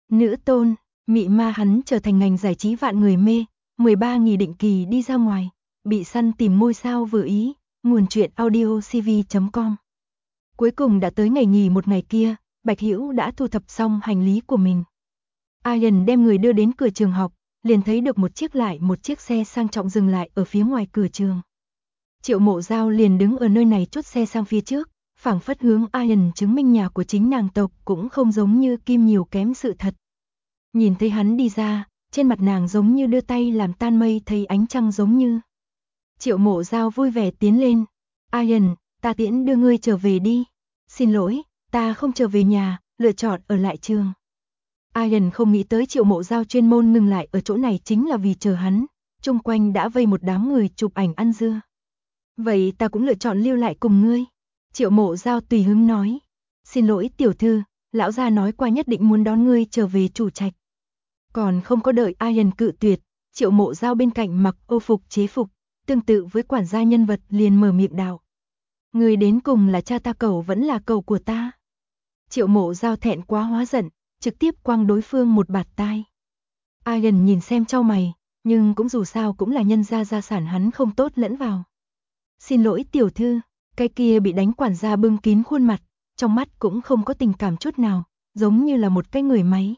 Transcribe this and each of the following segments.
Nữ tôn, mị ma hắn trở thành ngành giải trí vạn người mê, 13 nghỉ định kỳ đi ra ngoài, bị săn tìm ngôi sao vừa ý, nguồn truyện audio cv.com. Cuối cùng đã tới ngày nghỉ một ngày kia, Bạch Hữu đã thu thập xong hành lý của mình. Ian đem người đưa đến cửa trường học, liền thấy được một chiếc xe sang trọng dừng lại ở phía ngoài cửa trường. Triệu Mộ Giao liền đứng ở nơi này chốt xe sang phía trước, phảng phất hướng Ian chứng minh nhà của chính nàng tộc cũng không giống như Kim nhiều kém sự thật. Nhìn thấy hắn đi ra, trên mặt nàng giống như đưa tay làm tan mây thấy ánh trăng giống như. Triệu Mộ Giao vui vẻ tiến lên. Ian, ta tiễn đưa ngươi trở về đi. Xin lỗi, ta không trở về nhà, lựa chọn ở lại trường. Ian không nghĩ tới Triệu Mộ Giao chuyên môn ngừng lại ở chỗ này chính là vì chờ hắn. Chung quanh đã vây một đám người chụp ảnh ăn dưa. Vậy ta cũng lựa chọn lưu lại cùng ngươi. Triệu Mộ Giao tùy hứng nói. Xin lỗi tiểu thư, lão gia nói qua nhất định muốn đón ngươi trở về chủ trạch. Còn không có đợi Ian cự tuyệt, Triệu Mộ Giao bên cạnh mặc ô phục chế phục, tương tự với quản gia nhân vật liền mở miệng đạo. Người đến cùng là cha ta cầu vẫn là cầu của ta. Triệu Mộ Giao thẹn quá hóa giận, trực tiếp quăng đối phương một bạt tai. Ian nhìn xem chau mày, nhưng cũng dù sao cũng là nhân gia sản hắn không tốt lẫn vào. Xin lỗi tiểu thư, cái kia bị đánh quản gia bưng kín khuôn mặt, trong mắt cũng không có tình cảm chút nào, giống như là một cái người máy.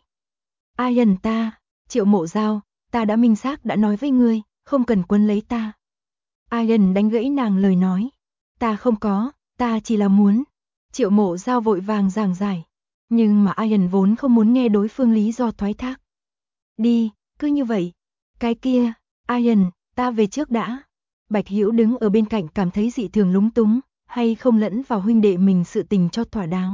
Ian ta, Triệu Mộ Giao, ta đã minh xác đã nói với ngươi, không cần quấn lấy ta. Ian đánh gãy nàng lời nói. Ta không có, ta chỉ là muốn. Triệu Mộ Giao vội vàng giảng giải. Nhưng mà Ian vốn không muốn nghe đối phương lý do thoái thác. Đi, cứ như vậy. Cái kia, Ian, ta về trước đã. Bạch Hữu đứng ở bên cạnh cảm thấy dị thường lúng túng, hay không lẫn vào huynh đệ mình sự tình cho thỏa đáng.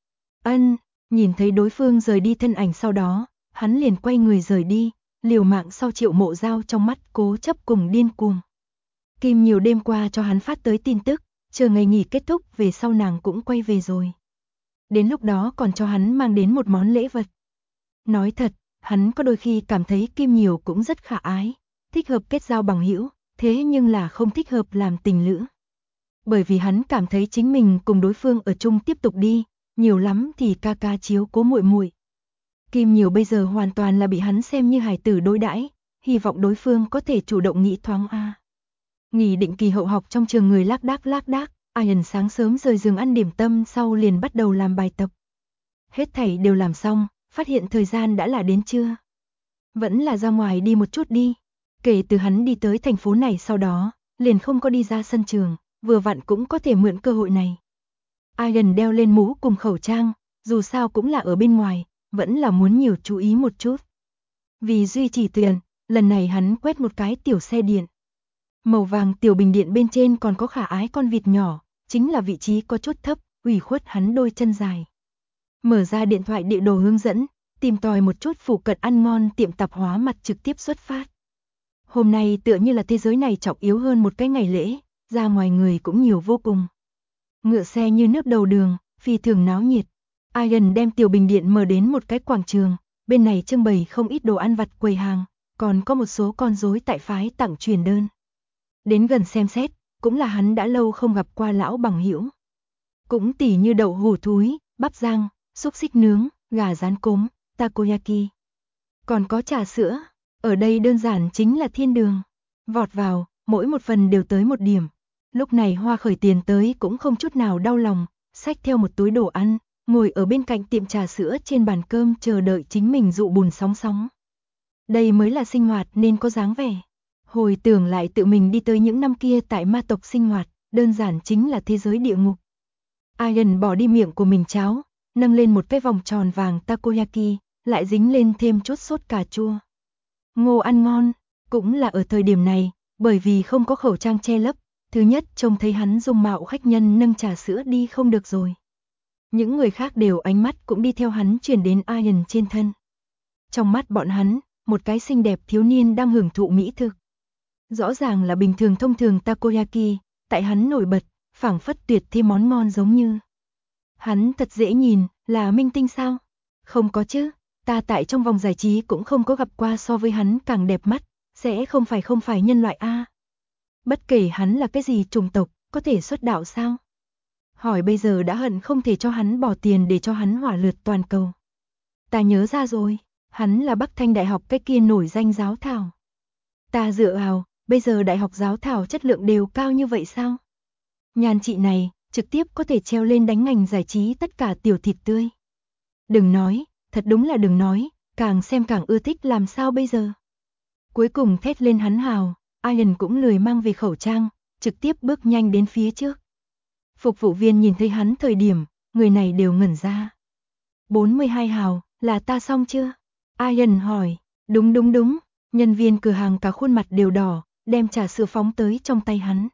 Ân, nhìn thấy đối phương rời đi thân ảnh sau đó, hắn liền quay người rời đi, liều mạng sau Triệu Mộ Giao trong mắt cố chấp cùng điên cuồng. Kim nhiều đêm qua cho hắn phát tới tin tức, chờ ngày nghỉ kết thúc về sau nàng cũng quay về rồi. Đến lúc đó còn cho hắn mang đến một món lễ vật. Nói thật, hắn có đôi khi cảm thấy Kim nhiều cũng rất khả ái, thích hợp kết giao bằng hữu, thế nhưng là không thích hợp làm tình lữ. Bởi vì hắn cảm thấy chính mình cùng đối phương ở chung tiếp tục đi, nhiều lắm thì ca ca chiếu cố muội muội. Kim nhiều bây giờ hoàn toàn là bị hắn xem như hài tử đối đãi, hy vọng đối phương có thể chủ động nghĩ thoáng a. Nghỉ định kỳ hậu học trong trường người lác đác, Ian sáng sớm rời giường ăn điểm tâm sau liền bắt đầu làm bài tập. Hết thảy đều làm xong, phát hiện thời gian đã là đến trưa. Vẫn là ra ngoài đi một chút đi. Kể từ hắn đi tới thành phố này sau đó, liền không có đi ra sân trường, vừa vặn cũng có thể mượn cơ hội này. Ian đeo lên mũ cùng khẩu trang, dù sao cũng là ở bên ngoài, vẫn là muốn nhiều chú ý một chút. Vì duy trì tiền, lần này hắn quét một cái tiểu xe điện. Màu vàng tiểu bình điện bên trên còn có khả ái con vịt nhỏ, chính là vị trí có chút thấp, ủy khuất hắn đôi chân dài. Mở ra điện thoại địa đồ hướng dẫn, tìm tòi một chút phụ cận ăn ngon tiệm tạp hóa mặt trực tiếp xuất phát. Hôm nay tựa như là thế giới này trọng yếu hơn một cái ngày lễ, ra ngoài người cũng nhiều vô cùng. Ngựa xe như nước đầu đường, phi thường náo nhiệt. Ian đem tiểu bình điện mở đến một cái quảng trường, bên này trưng bày không ít đồ ăn vặt quầy hàng, còn có một số con rối tại phái tặng truyền đơn. Đến gần xem xét, cũng là hắn đã lâu không gặp qua lão bằng hữu. Cũng tỉ như đậu hủ thúi, bắp rang, xúc xích nướng, gà rán cốm, takoyaki. Còn có trà sữa, ở đây đơn giản chính là thiên đường. Vọt vào, mỗi một phần đều tới một điểm. Lúc này Hoa Khởi tiền tới cũng không chút nào đau lòng, xách theo một túi đồ ăn, ngồi ở bên cạnh tiệm trà sữa trên bàn cơm chờ đợi chính mình dụ bùn sóng sóng. Đây mới là sinh hoạt nên có dáng vẻ. Hồi tưởng lại tự mình đi tới những năm kia tại ma tộc sinh hoạt, đơn giản chính là thế giới địa ngục. Ian bỏ đi miệng của mình cháo, nâng lên một cái vòng tròn vàng takoyaki, lại dính lên thêm chút sốt cà chua. Ngô ăn ngon, cũng là ở thời điểm này, bởi vì không có khẩu trang che lấp, thứ nhất trông thấy hắn dung mạo khách nhân nâng trà sữa đi không được rồi. Những người khác đều ánh mắt cũng đi theo hắn chuyển đến Ian trên thân. Trong mắt bọn hắn, một cái xinh đẹp thiếu niên đang hưởng thụ mỹ thực. Rõ ràng là bình thường thông thường takoyaki, tại hắn nổi bật, phảng phất tuyệt thêm món ngon giống như. Hắn thật dễ nhìn, là minh tinh sao? Không có chứ, ta tại trong vòng giải trí cũng không có gặp qua so với hắn càng đẹp mắt, sẽ không phải nhân loại a. Bất kể hắn là cái gì chủng tộc, có thể xuất đạo sao? Hỏi bây giờ đã hận không thể cho hắn bỏ tiền để cho hắn hỏa lượt toàn cầu. Ta nhớ ra rồi, Hắn là Bắc Thanh Đại học cái kia nổi danh giáo thảo. Ta dựa vào, bây giờ đại học giáo thảo chất lượng đều cao như vậy sao? Nhan chị này, trực tiếp có thể treo lên đánh ngành giải trí tất cả tiểu thịt tươi. Đừng nói, thật đúng là đừng nói, càng xem càng ưa thích làm sao bây giờ. Cuối cùng thét lên hắn hào, Ian cũng lười mang về khẩu trang, trực tiếp bước nhanh đến phía trước. Phục vụ viên nhìn thấy hắn thời điểm, người này đều ngẩn ra. 42 hào, là ta xong chưa? Ian hỏi, đúng, nhân viên cửa hàng cả khuôn mặt đều đỏ, đem trà sữa phóng tới trong tay hắn.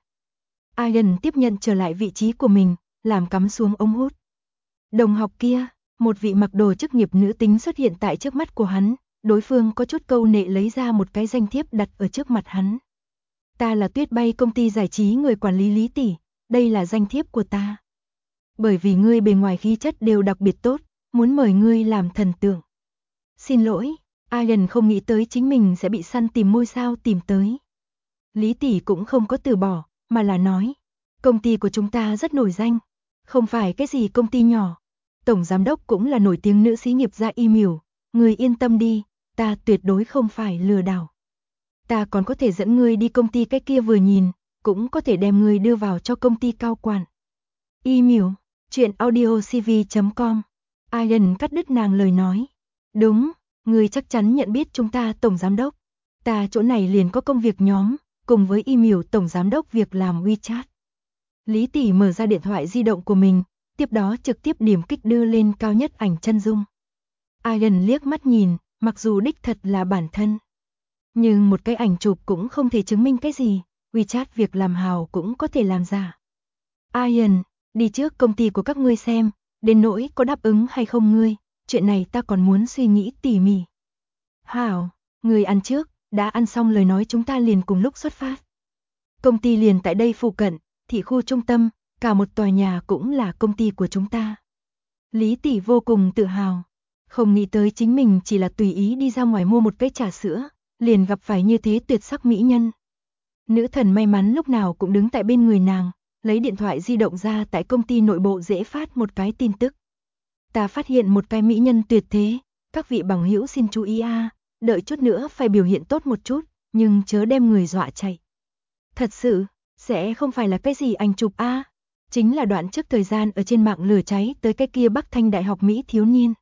Ian tiếp nhận trở lại vị trí của mình, làm cắm xuống ống hút. Đồng học kia, một vị mặc đồ chức nghiệp nữ tính xuất hiện tại trước mắt của hắn, đối phương có chút câu nệ lấy ra một cái danh thiếp đặt ở trước mặt hắn. Ta là Tuyết Bay công ty giải trí người quản lý Lý tỷ, đây là danh thiếp của ta. Bởi vì ngươi bề ngoài khí chất đều đặc biệt tốt, muốn mời ngươi làm thần tượng. Xin lỗi, Ian không nghĩ tới chính mình sẽ bị săn tìm ngôi sao tìm tới. Lý tỷ cũng không có từ bỏ, mà là nói, công ty của chúng ta rất nổi danh, không phải cái gì công ty nhỏ. Tổng giám đốc cũng là nổi tiếng nữ xí nghiệp gia email, ngươi yên tâm đi, ta tuyệt đối không phải lừa đảo. Ta còn có thể dẫn ngươi đi công ty cái kia vừa nhìn, cũng có thể đem ngươi đưa vào cho công ty cao quản. Email, truyệnaudiocv.com. Ian cắt đứt nàng lời nói. Đúng, ngươi chắc chắn nhận biết chúng ta tổng giám đốc. Ta chỗ này liền có công việc nhóm, cùng với email tổng giám đốc việc làm WeChat. Lý tỷ mở ra điện thoại di động của mình, tiếp đó trực tiếp điểm kích đưa lên cao nhất ảnh chân dung. Ian liếc mắt nhìn, mặc dù đích thật là bản thân. Nhưng một cái ảnh chụp cũng không thể chứng minh cái gì, WeChat việc làm hào cũng có thể làm giả. Ian, đi trước công ty của các ngươi xem, đến nỗi có đáp ứng hay không ngươi, chuyện này ta còn muốn suy nghĩ tỉ mỉ. Hảo, ngươi ăn trước, đã ăn xong lời nói chúng ta liền cùng lúc xuất phát. Công ty liền tại đây phụ cận, thị khu trung tâm, cả một tòa nhà cũng là công ty của chúng ta. Lý tỷ vô cùng tự hào, không nghĩ tới chính mình chỉ là tùy ý đi ra ngoài mua một cái trà sữa, liền gặp phải như thế tuyệt sắc mỹ nhân. Nữ thần may mắn lúc nào cũng đứng tại bên người nàng, lấy điện thoại di động ra tại công ty nội bộ dễ phát một cái tin tức. Ta phát hiện một cái mỹ nhân tuyệt thế, các vị bằng hữu xin chú ý a, đợi chút nữa phải biểu hiện tốt một chút, nhưng chớ đem người dọa chạy. Thật sự, sẽ không phải là cái gì ảnh chụp a, chính là đoạn trước thời gian ở trên mạng lửa cháy tới cái kia Bắc Thanh Đại học Mỹ thiếu niên.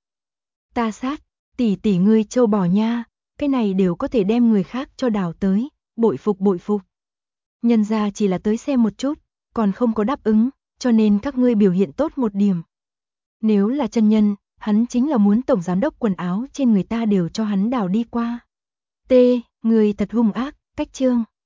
Ta sát, tỷ ngươi trâu bò nha, cái này đều có thể đem người khác cho đào tới, bội phục. Nhân ra chỉ là tới xem một chút, còn không có đáp ứng, cho nên các ngươi biểu hiện tốt một điểm. Nếu là chân nhân, hắn chính là muốn tổng giám đốc quần áo trên người ta đều cho hắn đào đi qua. T, người thật hung ác, cách chương.